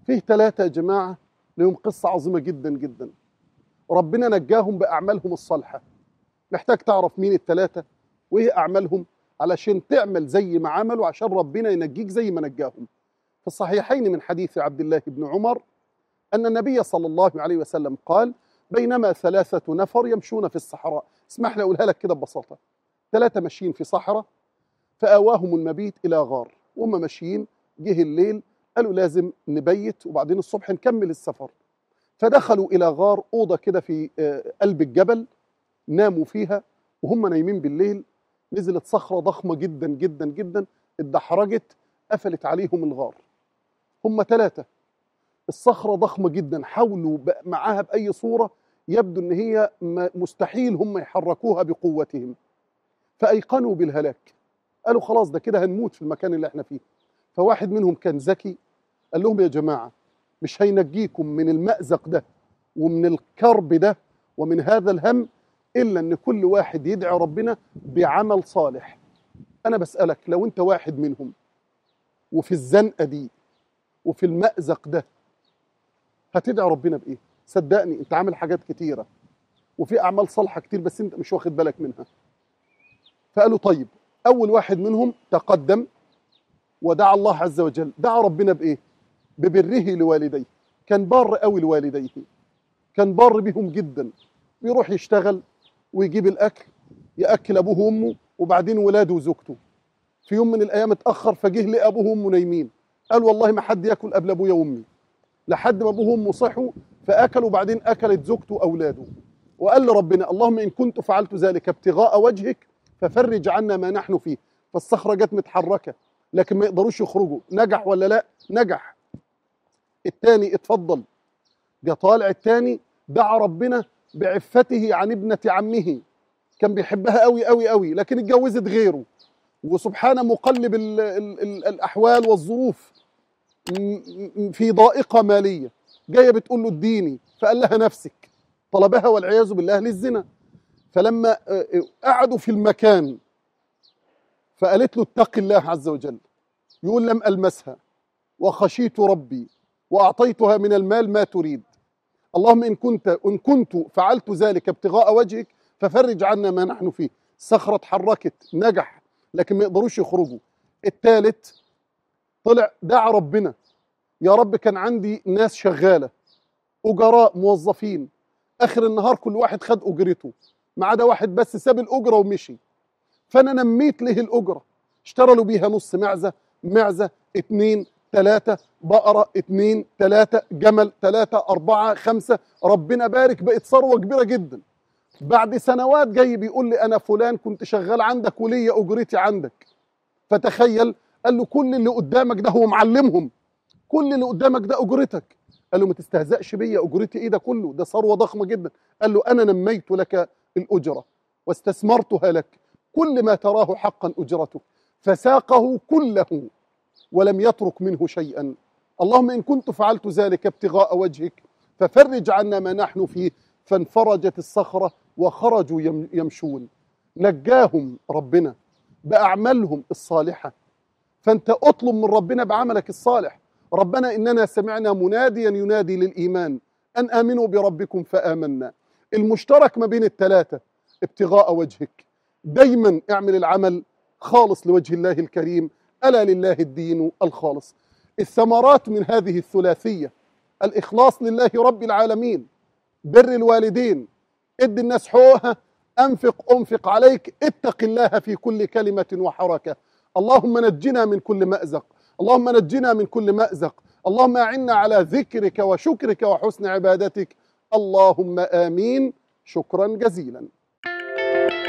فيه ثلاثة يا جماعة لهم قصة عظيمة جدا جدا، ربنا نجاهم بأعمالهم الصالحة. محتاج تعرف مين الثلاثة وإيه أعمالهم علشان تعمل زي ما عملوا، عشان ربنا ينجيك زي ما نجاهم. في الصحيحين من حديث عبد الله بن عمر أن النبي صلى الله عليه وسلم قال: بينما ثلاثة نفر يمشون في الصحراء. اسمح لي أقولها لك كده ببساطة. ثلاثة ماشيين في صحراء، فآواهم المبيت إلى غار، وهم ماشيين جه الليل قالوا لازم نبيت وبعدين الصبح نكمل السفر. فدخلوا إلى غار، أوضة كده في قلب الجبل، ناموا فيها. وهم نايمين بالليل نزلت صخرة ضخمة جدا جدا جدا، اتدحرجت قفلت عليهم الغار. هم ثلاثة، الصخرة ضخمة جدا، حاولوا معاها بأي صورة، يبدو أن هي مستحيل هم يحركوها بقوتهم. فأيقنوا بالهلاك، قالوا خلاص ده كده هنموت في المكان اللي احنا فيه. فواحد منهم كان ذكي، قال لهم: يا جماعة مش هينجيكم من المأزق ده ومن الكرب ده ومن هذا الهم إلا أن كل واحد يدعي ربنا بعمل صالح. أنا بسألك، لو أنت واحد منهم وفي الزنقة دي وفي المأزق ده، هتدعي ربنا بإيه؟ صدقني أنت عامل حاجات كتيرة وفي أعمال صالحة كتير بس أنت مش واخد بالك منها. فقالوا طيب، أول واحد منهم تقدم ودعا الله عز وجل. دعا ربنا بإيه؟ ببره لوالديه. كان بار قوي لوالديه، كان بار بهم جدا، بيروح يشتغل ويجيب الأكل، يأكل أبوه وأمه وبعدين ولاده وزوجته. في يوم من الأيام اتأخر فجه لأبوه وأمه نايمين، قال والله ما حد يأكل قبل أبويا وأمي، لحد ما أبوه وأمه صحوا فأكلوا، وبعدين أكلت زوجته وأولاده. وقال لربنا: اللهم إن كنت فعلت ذلك ابتغاء وجهك ففرج عنا ما نحن فيه. فالصخرة جت متحركة لكن ما يقدروش يخرجوا. نجح ولا لا؟ نجح. الثاني اتفضل، جه طالع الثاني دعا ربنا بعفته عن ابنة عمه، كان بيحبها قوي قوي قوي لكن اتجوزت غيره، وسبحان مقلب الأحوال والظروف، في ضائقة مالية، جاية بتقول له اديني، فقال لها نفسك، طلبها والعياذ بالله للزنا. فلما قعدوا في المكان فقالت له اتق الله عز وجل، يقول: لم ألمسها وخشيت ربي وأعطيتها من المال ما تريد، اللهم إن كنت فعلت ذلك ابتغاء وجهك ففرج عنا ما نحن فيه. الصخرة اتحركت، نجح لكن ما يقدروش يخرجوا. الثالث طلع دعا ربنا: يا رب كان عندي ناس شغالة، أجراء موظفين، آخر النهار كل واحد خد أجرته ما عدا واحد بس ساب الأجرة ومشي، فأنا نميت له الأجرة، اشتروا بيها نص معزة، معزة، 2 3 بقرة، 2 3 جمل، 3 4 5، ربنا بارك، بقت ثروة كبيرة جدا. بعد سنوات جاي بيقول لي: أنا فلان كنت شغال عندك ولي أجرتي عندك. فتخيل، قال له: كل اللي قدامك ده، هو معلمهم، كل اللي قدامك ده أجرتك. قال له: ما تستهزأش بيا، أجرتي إيه ده كله؟ ده ثروة ضخمة جدا. قال له: أنا نميت لك الأجرة واستثمرتها لك، كل ما تراه حقا أجرته. فساقه كله ولم يترك منه شيئا. اللهم إن كنت فعلت ذلك ابتغاء وجهك ففرج عنا ما نحن فيه. فانفرجت الصخرة وخرجوا يمشون. نجاهم ربنا بأعمالهم الصالحة. فأنت أطلب من ربنا بعملك الصالح: ربنا إننا سمعنا مناديا ينادي للإيمان أن آمنوا بربكم فآمنا. المشترك ما بين الثلاثة ابتغاء وجهك. دايما اعمل العمل خالص لوجه الله الكريم، ألا لله الدين الخالص. الثمرات من هذه الثلاثية: الإخلاص لله رب العالمين، بر الوالدين، ادي الناس حقوقها، أنفق عليك، اتق الله في كل كلمة وحركة. اللهم نجنا من كل مأزق، اللهم نجنا من كل مأزق، اللهم أعنا على ذكرك وشكرك وحسن عبادتك. اللهم آمين. شكرا جزيلا.